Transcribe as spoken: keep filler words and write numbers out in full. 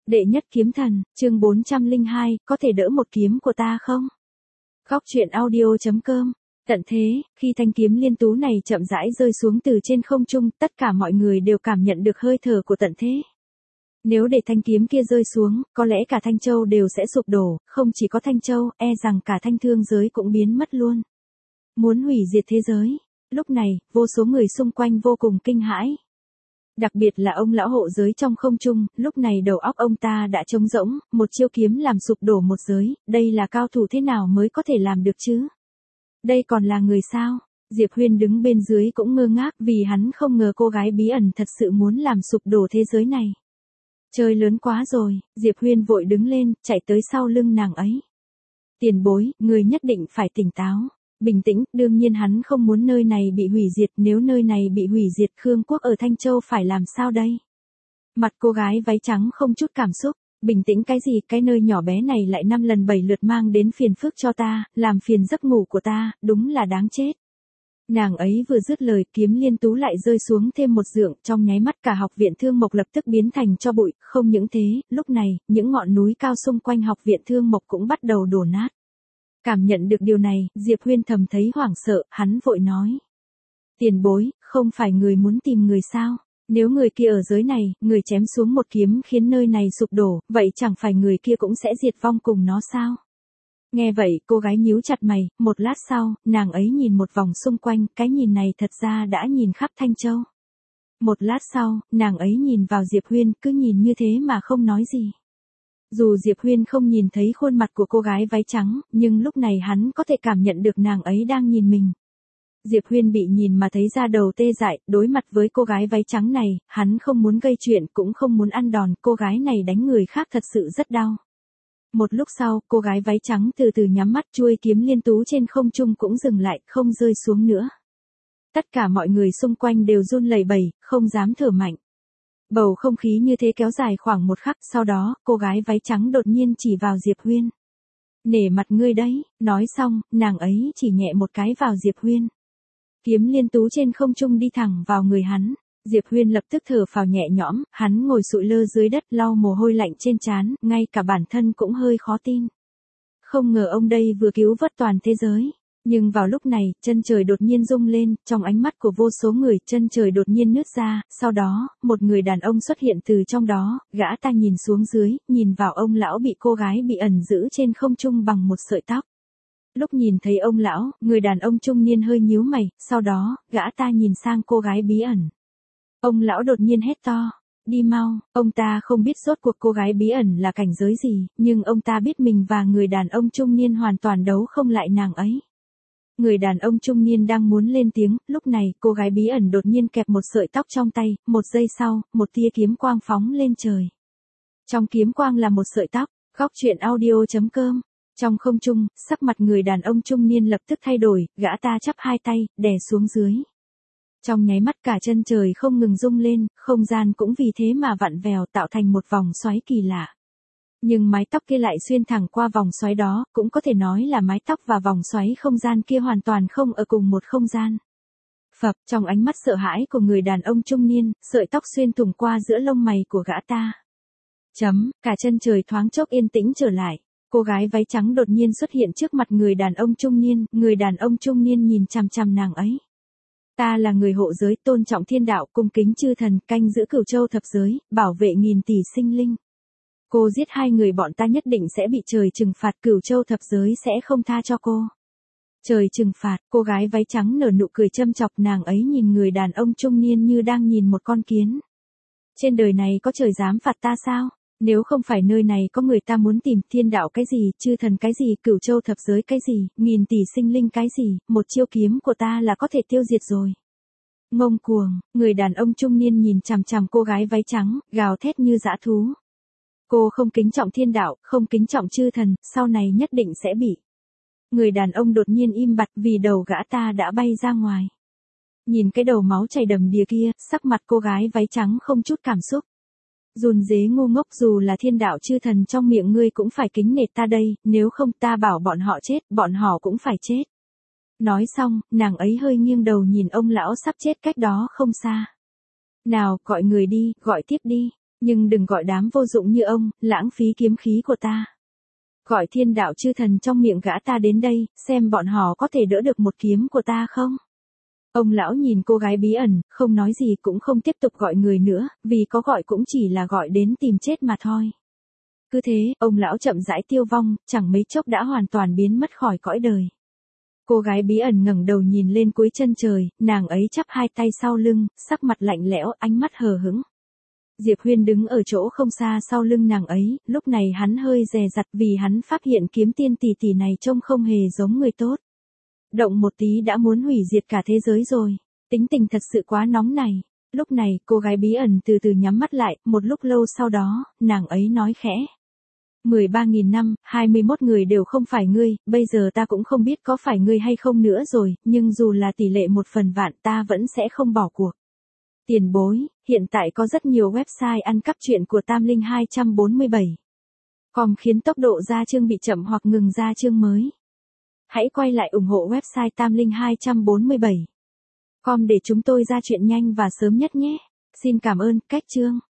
Đệ nhất kiếm thần, chương bốn trăm lẻ hai, có thể đỡ một kiếm của ta không? Góc truyện audio chấm com. Tận thế, khi thanh kiếm liên tú này chậm rãi rơi xuống từ trên không trung, tất cả mọi người đều cảm nhận được hơi thở của tận thế. Nếu để thanh kiếm kia rơi xuống, có lẽ cả Thanh Châu đều sẽ sụp đổ, không chỉ có Thanh Châu, e rằng cả thanh thương giới cũng biến mất luôn. Muốn hủy diệt thế giới. Lúc này, vô số người xung quanh vô cùng kinh hãi. Đặc biệt là ông lão hộ giới trong không trung, lúc này đầu óc ông ta đã trống rỗng, một chiêu kiếm làm sụp đổ một giới, đây là cao thủ thế nào mới có thể làm được chứ? Đây còn là người sao? Diệp Huyên đứng bên dưới cũng ngơ ngác vì hắn không ngờ cô gái bí ẩn thật sự muốn làm sụp đổ thế giới này. Chơi lớn quá rồi, Diệp Huyên vội đứng lên, chạy tới sau lưng nàng ấy. Tiền bối, người nhất định phải tỉnh táo. Bình tĩnh, đương nhiên hắn không muốn nơi này bị hủy diệt, nếu nơi này bị hủy diệt Khương Quốc ở Thanh Châu phải làm sao đây? Mặt cô gái váy trắng không chút cảm xúc, bình tĩnh cái gì, cái nơi nhỏ bé này lại năm lần bảy lượt mang đến phiền phức cho ta, làm phiền giấc ngủ của ta, đúng là đáng chết. Nàng ấy vừa dứt lời, kiếm liên tú lại rơi xuống thêm một dượng, trong nháy mắt cả học viện Thương Mộc lập tức biến thành tro bụi, không những thế, lúc này, những ngọn núi cao xung quanh học viện Thương Mộc cũng bắt đầu đổ nát. Cảm nhận được điều này, Diệp Huyên thầm thấy hoảng sợ, hắn vội nói. Tiền bối, không phải người muốn tìm người sao? Nếu người kia ở giới này, người chém xuống một kiếm khiến nơi này sụp đổ, vậy chẳng phải người kia cũng sẽ diệt vong cùng nó sao? Nghe vậy, cô gái nhíu chặt mày, một lát sau, nàng ấy nhìn một vòng xung quanh, cái nhìn này thật ra đã nhìn khắp Thanh Châu. Một lát sau, nàng ấy nhìn vào Diệp Huyên, cứ nhìn như thế mà không nói gì. Dù Diệp Huyên không nhìn thấy khuôn mặt của cô gái váy trắng, nhưng lúc này hắn có thể cảm nhận được nàng ấy đang nhìn mình. Diệp Huyên bị nhìn mà thấy da đầu tê dại, đối mặt với cô gái váy trắng này, hắn không muốn gây chuyện cũng không muốn ăn đòn, cô gái này đánh người khác thật sự rất đau. Một lúc sau, cô gái váy trắng từ từ nhắm mắt, chuôi kiếm liên tú trên không trung cũng dừng lại, không rơi xuống nữa. Tất cả mọi người xung quanh đều run lẩy bẩy, không dám thở mạnh. Bầu không khí như thế kéo dài khoảng một khắc, sau đó, cô gái váy trắng đột nhiên chỉ vào Diệp Huyên. Nể mặt ngươi đấy, nói xong, nàng ấy chỉ nhẹ một cái vào Diệp Huyên. Kiếm liên tú trên không trung đi thẳng vào người hắn. Diệp Huyên lập tức thở phào nhẹ nhõm, hắn ngồi sụi lơ dưới đất lau mồ hôi lạnh trên trán, ngay cả bản thân cũng hơi khó tin. Không ngờ ông đây vừa cứu vớt toàn thế giới. Nhưng vào lúc này, chân trời đột nhiên rung lên, trong ánh mắt của vô số người, chân trời đột nhiên nứt ra, sau đó, một người đàn ông xuất hiện từ trong đó, gã ta nhìn xuống dưới, nhìn vào ông lão bị cô gái bị ẩn giữ trên không trung bằng một sợi tóc. Lúc nhìn thấy ông lão, người đàn ông trung niên hơi nhíu mày, sau đó, gã ta nhìn sang cô gái bí ẩn. Ông lão đột nhiên hét to, đi mau, ông ta không biết rốt cuộc cô gái bí ẩn là cảnh giới gì, nhưng ông ta biết mình và người đàn ông trung niên hoàn toàn đấu không lại nàng ấy. Người đàn ông trung niên đang muốn lên tiếng, lúc này, cô gái bí ẩn đột nhiên kẹp một sợi tóc trong tay, một giây sau, một tia kiếm quang phóng lên trời. Trong kiếm quang là một sợi tóc, góc truyện audio chấm com. Trong không trung, sắc mặt người đàn ông trung niên lập tức thay đổi, gã ta chắp hai tay, đè xuống dưới. Trong nháy mắt cả chân trời không ngừng rung lên, không gian cũng vì thế mà vặn vẹo tạo thành một vòng xoáy kỳ lạ. Nhưng mái tóc kia lại xuyên thẳng qua vòng xoáy đó, cũng có thể nói là mái tóc và vòng xoáy không gian kia hoàn toàn không ở cùng một không gian. Phập, trong ánh mắt sợ hãi của người đàn ông trung niên, sợi tóc xuyên thủng qua giữa lông mày của gã ta. Chấm, cả chân trời thoáng chốc yên tĩnh trở lại. Cô gái váy trắng đột nhiên xuất hiện trước mặt người đàn ông trung niên, người đàn ông trung niên nhìn chằm chằm nàng ấy. Ta là người hộ giới, tôn trọng thiên đạo, cung kính chư thần, canh giữ cửu châu thập giới, bảo vệ nghìn tỷ sinh linh. Cô giết hai người bọn ta nhất định sẽ bị trời trừng phạt, cửu châu thập giới sẽ không tha cho cô. Trời trừng phạt, cô gái váy trắng nở nụ cười châm chọc, nàng ấy nhìn người đàn ông trung niên như đang nhìn một con kiến. Trên đời này có trời dám phạt ta sao? Nếu không phải nơi này có người ta muốn tìm, thiên đạo cái gì, chư thần cái gì, cửu châu thập giới cái gì, nghìn tỷ sinh linh cái gì, một chiêu kiếm của ta là có thể tiêu diệt rồi. Ngông cuồng, người đàn ông trung niên nhìn chằm chằm cô gái váy trắng, gào thét như dã thú. Cô không kính trọng thiên đạo, không kính trọng chư thần, sau này nhất định sẽ bị. Người đàn ông đột nhiên im bặt vì đầu gã ta đã bay ra ngoài. Nhìn cái đầu máu chảy đầm đìa kia, sắc mặt cô gái váy trắng không chút cảm xúc. Run rế ngu ngốc, dù là thiên đạo chư thần trong miệng ngươi cũng phải kính nể ta đây, nếu không ta bảo bọn họ chết, bọn họ cũng phải chết. Nói xong, nàng ấy hơi nghiêng đầu nhìn ông lão sắp chết cách đó không xa. Nào, gọi người đi, gọi tiếp đi. Nhưng đừng gọi đám vô dụng như ông, lãng phí kiếm khí của ta. Gọi thiên đạo chư thần trong miệng gã ta đến đây, xem bọn họ có thể đỡ được một kiếm của ta không? Ông lão nhìn cô gái bí ẩn, không nói gì cũng không tiếp tục gọi người nữa, vì có gọi cũng chỉ là gọi đến tìm chết mà thôi. Cứ thế, ông lão chậm rãi tiêu vong, chẳng mấy chốc đã hoàn toàn biến mất khỏi cõi đời. Cô gái bí ẩn ngẩng đầu nhìn lên cuối chân trời, nàng ấy chắp hai tay sau lưng, sắc mặt lạnh lẽo, ánh mắt hờ hững. Diệp Huyên đứng ở chỗ không xa sau lưng nàng ấy, lúc này hắn hơi dè dặt vì hắn phát hiện kiếm tiên tỷ tỷ này trông không hề giống người tốt. Động một tí đã muốn hủy diệt cả thế giới rồi, tính tình thật sự quá nóng này. Lúc này, cô gái bí ẩn từ từ nhắm mắt lại, một lúc lâu sau đó, nàng ấy nói khẽ. mười ba nghìn năm, hai mươi mốt người đều không phải ngươi, bây giờ ta cũng không biết có phải ngươi hay không nữa rồi, nhưng dù là tỷ lệ một phần vạn ta vẫn sẽ không bỏ cuộc. Tiền bối, hiện tại có rất nhiều website ăn cắp truyện của Tam Linh hai bốn bảy. Com khiến tốc độ ra chương bị chậm hoặc ngừng ra chương mới. Hãy quay lại ủng hộ website Tam Linh hai bốn bảy. Com để chúng tôi ra chuyện nhanh và sớm nhất nhé. Xin cảm ơn, cách chương.